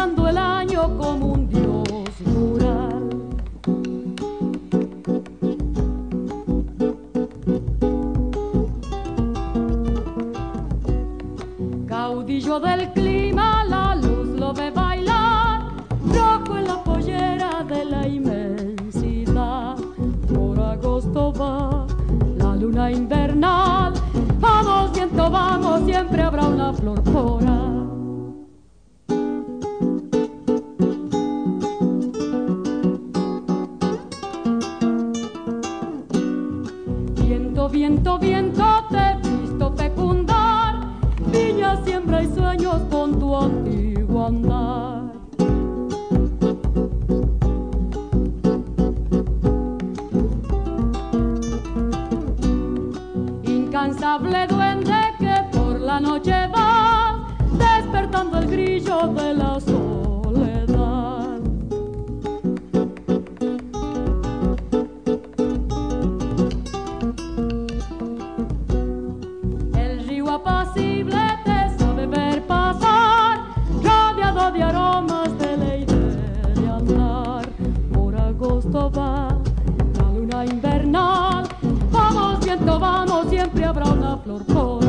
pasando el año como un dios rural. Caudillo del clima, la luz lo ve bailar, rojo en la pollera de la inmensidad. Por agosto va la luna invernal, vamos viento, vamos, siempre habrá una flor por ahí. Viento, viento, viento, te he visto fecundar, viña, siembra y sueños con tu antiguo andar. Incansable duende que por la noche va despertando el grillo de la soledad. El río apacible te sabe ver pasar, rodeado de aromas de leite de andar. Por agosto va la luna invernal, vamos viento, vamos, siempre habrá una flor por